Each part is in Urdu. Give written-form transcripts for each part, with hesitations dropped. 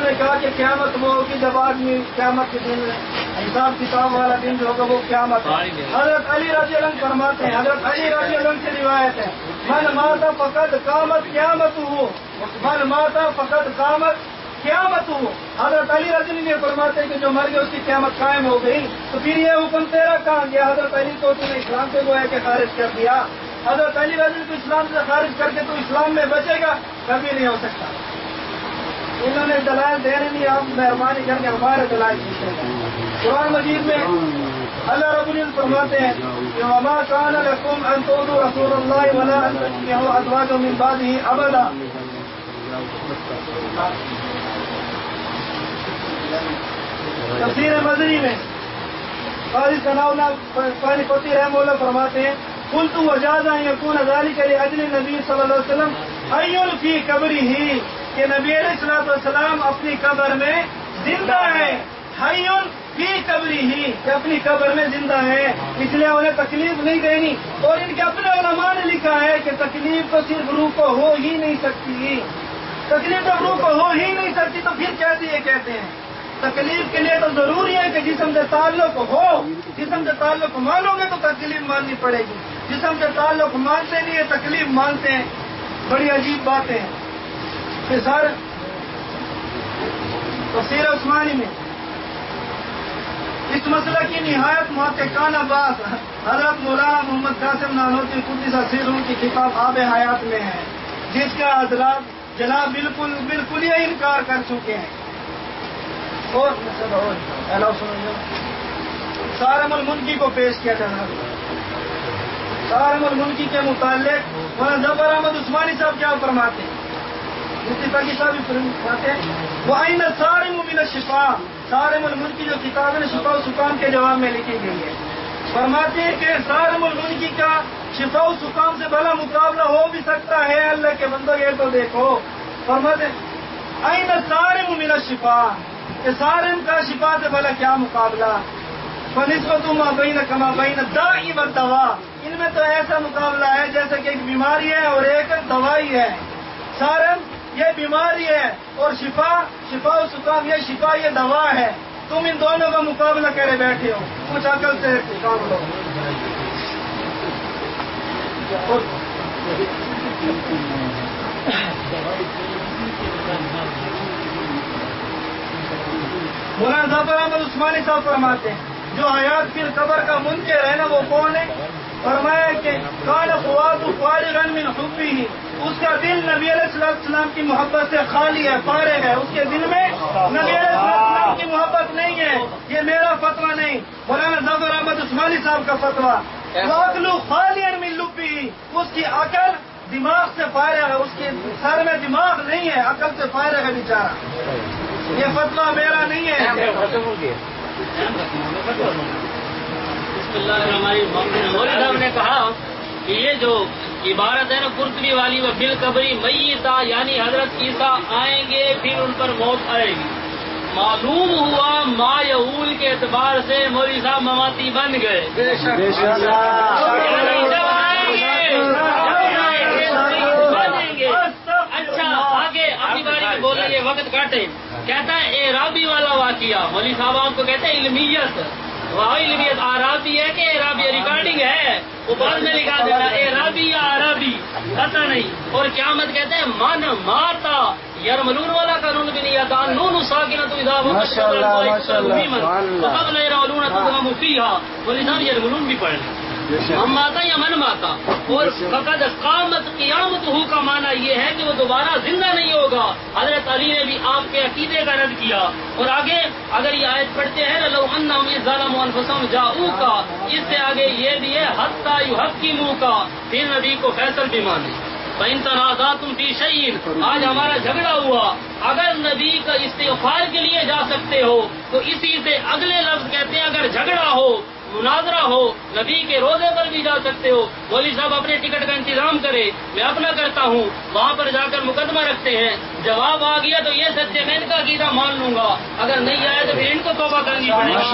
نے کہا کہ قیامت وہ ہوگی جب آدمی قیامت کے دن حساب کتاب والا دن جو ہوگا وہ قیامت ہے. حضرت علی رضی اللہ عنہ فرماتے ہیں, حضرت علی رضی اللہ عنہ سے روایت ہے, من ماتا فقط قامت قیامت ہو, من ماتا فقط قامت قیامت ہو. حضرت علی رضی اللہ عنہ فرماتے ہیں کہ جو مر گیا اس کی قیامت قائم ہو گئی. تو پھر یہ حکم تیرا کہاں گیا؟ حضرت علی کو تم نے اسلام سے گویا کہ خارج کر دیا. حضرت علی رضی اللہ عنہ کو اسلام سے خارج کر کے تو اسلام میں بچے گا؟ کبھی نہیں ہو سکتا. انہوں نے دلائل دے نہیں, آپ مہربانی کر کے ہمارے دلائل پوچھیں گے. قرآن مجید میں اللہ رب العزت فرماتے ہیں کہ وما كان لكم ان تؤذوا رسول الله ولا ان تنكحوا ازواجه من بعده ابدا. تفسیر مدنی میں قاضی ثناء اللہ قاضی فقی رحمہ اللہ فرماتے ہیں قلت وجاز ان يكون ذلك لاجل النبي صلی اللہ علیہ وسلم حي في قبره, کہ نبی علیہ الصلوۃ والسلام اپنی قبر میں زندہ ہے. حی فی قبرہ, کہ اپنی قبر میں زندہ ہے, اس لیے انہیں تکلیف نہیں دینی. اور ان کے اپنے علماء نے لکھا ہے کہ تکلیف تو صرف روح کو ہو ہی نہیں سکتی, تکلیف تو روح کو ہو ہی نہیں سکتی. تو پھر کیسے یہ کہتے ہیں تکلیف کے لیے تو ضروری ہے کہ جسم سے تعلق ہو. جسم سے تعلق مانو گے تو تکلیف ماننی پڑے گی, جسم سے تعلق مانتے نہیں ہے تکلیف مانتے ہیں. بڑی عجیب باتیں ہیں. پھر سر تفسیر عثمانی میں اس مسئلہ کی نہایت محققانہ بات حضرت مولانا محمد قاسم نانوتوی قدس سرہ کی کتاب آب حیات میں ہے, جس کا حضرات جناب بالکل یہ انکار کر چکے ہیں. اور سارم المنکی کو پیش کیا جانا. سارم المنکی کے متعلق مولانا ظفر احمد عثمانی صاحب کیا فرماتے ہیں, مفتی تقی صاحب بھی فرماتے ہیں وَأَيْنَ الصَّارِمُ مِنَ الشِّفَاءِ. سارم المنکی جو کتاب ہے شفاء و سقام کے جواب میں لکھی گئی ہے, فرماتے ہیں کہ سارم المنکی کا شفاء و سقام سے بھلا مقابلہ ہو بھی سکتا ہے. اللہ کے بندو یہ تو دیکھو, فرماتے ہیں أَيْنَ الصَّارِمُ مِنَ الشِّفَاءِ, کہ سارم کا شفا سے بھلا کیا مقابلہ. فَنِسْبَةُ مَا بَيْنَ كَمَا بَيْنَ الدَّاءِ وَالدَّوَاءِ, ان میں تو ایسا مقابلہ ہے جیسے کہ ایک بیماری ہے اور ایک دوائی ہے. سارم یہ بیماری ہے اور شفا و سقام یہ شفا یہ دوا ہے. تم ان دونوں کا مقابلہ کرے بیٹھے ہو, کچھ عقل سے کام لو. مولانا ظفر احمد عثمانی صاحب فرماتے ہیں جو حیات پھر قبر کا منکر ہے نا وہ کون ہے؟ فرمایا کہ کان فؤاد فارغا من حبہ, اس کا دل نبی علیہ السلام کی محبت سے خالی ہے, فارغ ہے. اس کے دل میں نبی علیہ السلام کی محبت نہیں ہے. یہ میرا فتویٰ نہیں, مولانا ظفر احمد عثمانی صاحب کا فتویٰ. وعقل خالی من لبہ, اس کی عقل دماغ سے فارغ ہے, اس کے سر میں دماغ نہیں ہے, عقل سے فارغ ہے بیچارہ. یہ فتویٰ میرا نہیں ہے. مولوی صاحب نے کہا کہ یہ جو عبارت ہے نا قرطبی والی وہ بالقبری میتا, یعنی حضرت عیسیٰ آئیں گے پھر ان پر موت آئے گی. معلوم ہوا ما یعول کے اعتبار سے مولوی صاحب مماتی بن گئے. اچھا آگے اپنی باری میں بولیں گے, وقت کاٹے. کہتا ہے اعرابی والا واقعہ, مولوی صاحب آپ کو کہتے ہیں علمیت. وہی علمیت عرابی ہے کہ اعرابی ریکارڈنگ ہے, وہ بعد میں لکھا دینا اعرابی یا عربی پتہ نہیں. اور قیامت کہتے ہیں من ماتا یرملون والا قانون بھی نہیں آتا, نون ساکنہ تو اذا وقت قبل یرملون تضم فیہا. مولوی صاحب یرملون بھی پڑھ لیں, ہم ماتا یا من ماتا. اور فقد قامت قیامت ہو کا معنی یہ ہے کہ وہ دوبارہ زندہ نہیں ہوگا. حضرت علی نے بھی آپ کے عقیدے کا رد کیا. اور آگے اگر یہ آیت پڑھتے ہیں لو انہم اذ ظلموا انفسہم جاؤک, اس سے آگے یہ بھی ہے حتی یحکموک, پھر نبی کو فیصل بھی مانے. فَإِن تَنَازَعْتُمْ فِي شَيْءٍ, آج ہمارا جھگڑا ہوا, اگر نبی کا استغفار کے لیے جا سکتے ہو تو اسی سے اگلے لفظ کہتے ہیں اگر جھگڑا ہو مناظرہ ہو نبی کے روزے پر بھی جا سکتے ہو. مولوی صاحب اپنے ٹکٹ کا انتظام کرے, میں اپنا کرتا ہوں, وہاں پر جا کر مقدمہ رکھتے ہیں. جواب آ گیا تو یہ سچے میں ان کا عقیدہ مان لوں گا, اگر نہیں آیا تو پھر ان کو توبہ کرنی پڑے گی.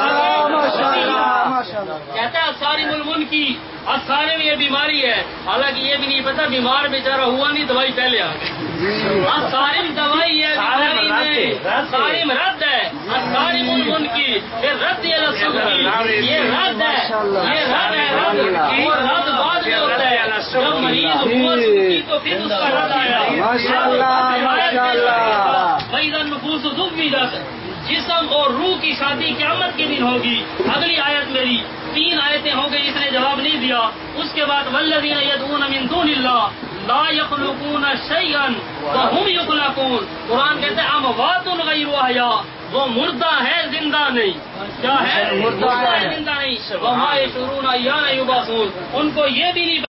کہتا ہے ساری ملمن کی سارے میں یہ بیماری ہے, حالانکہ یہ بھی نہیں پتا بیمار بیچارہ ہوا نہیں, دوائی پہلے آ گئی. سارے دوائی ہے بیماری میں, ان کی پھر رد رسول کی، یہ رد ہے، یہ رد ہے، رد اور رد بعد میں ہوتا ہے جب مریض ہوا سوچی تو پھر اس کا رد آیا۔ فَإِذَا النُّفُوسُ زُوِّجَتْ، جسم اور روح کی شادی قیامت کے دن ہوگی۔ اگلی آیت میری 3 آیتیں ہو گئی، اس نے جواب نہیں دیا۔ اس کے بعد وَالَّذِينَ يَدْعُونَ مِن دُونِ اللَّهِ لَا يَخْلُقُونَ شَيْئًا وَهُمْ يُخْلَقُونَ، قرآن کہتے ہیں اموات غیر احیاء، وہ مردہ ہے زندہ نہیں۔ کیا ہے؟ مردہ ہے زندہ نہیں۔ وَمَا يَشْعُرُونَ أَيَّانَ يُبْعَثُونَ، ان کو یہ بھی نہیں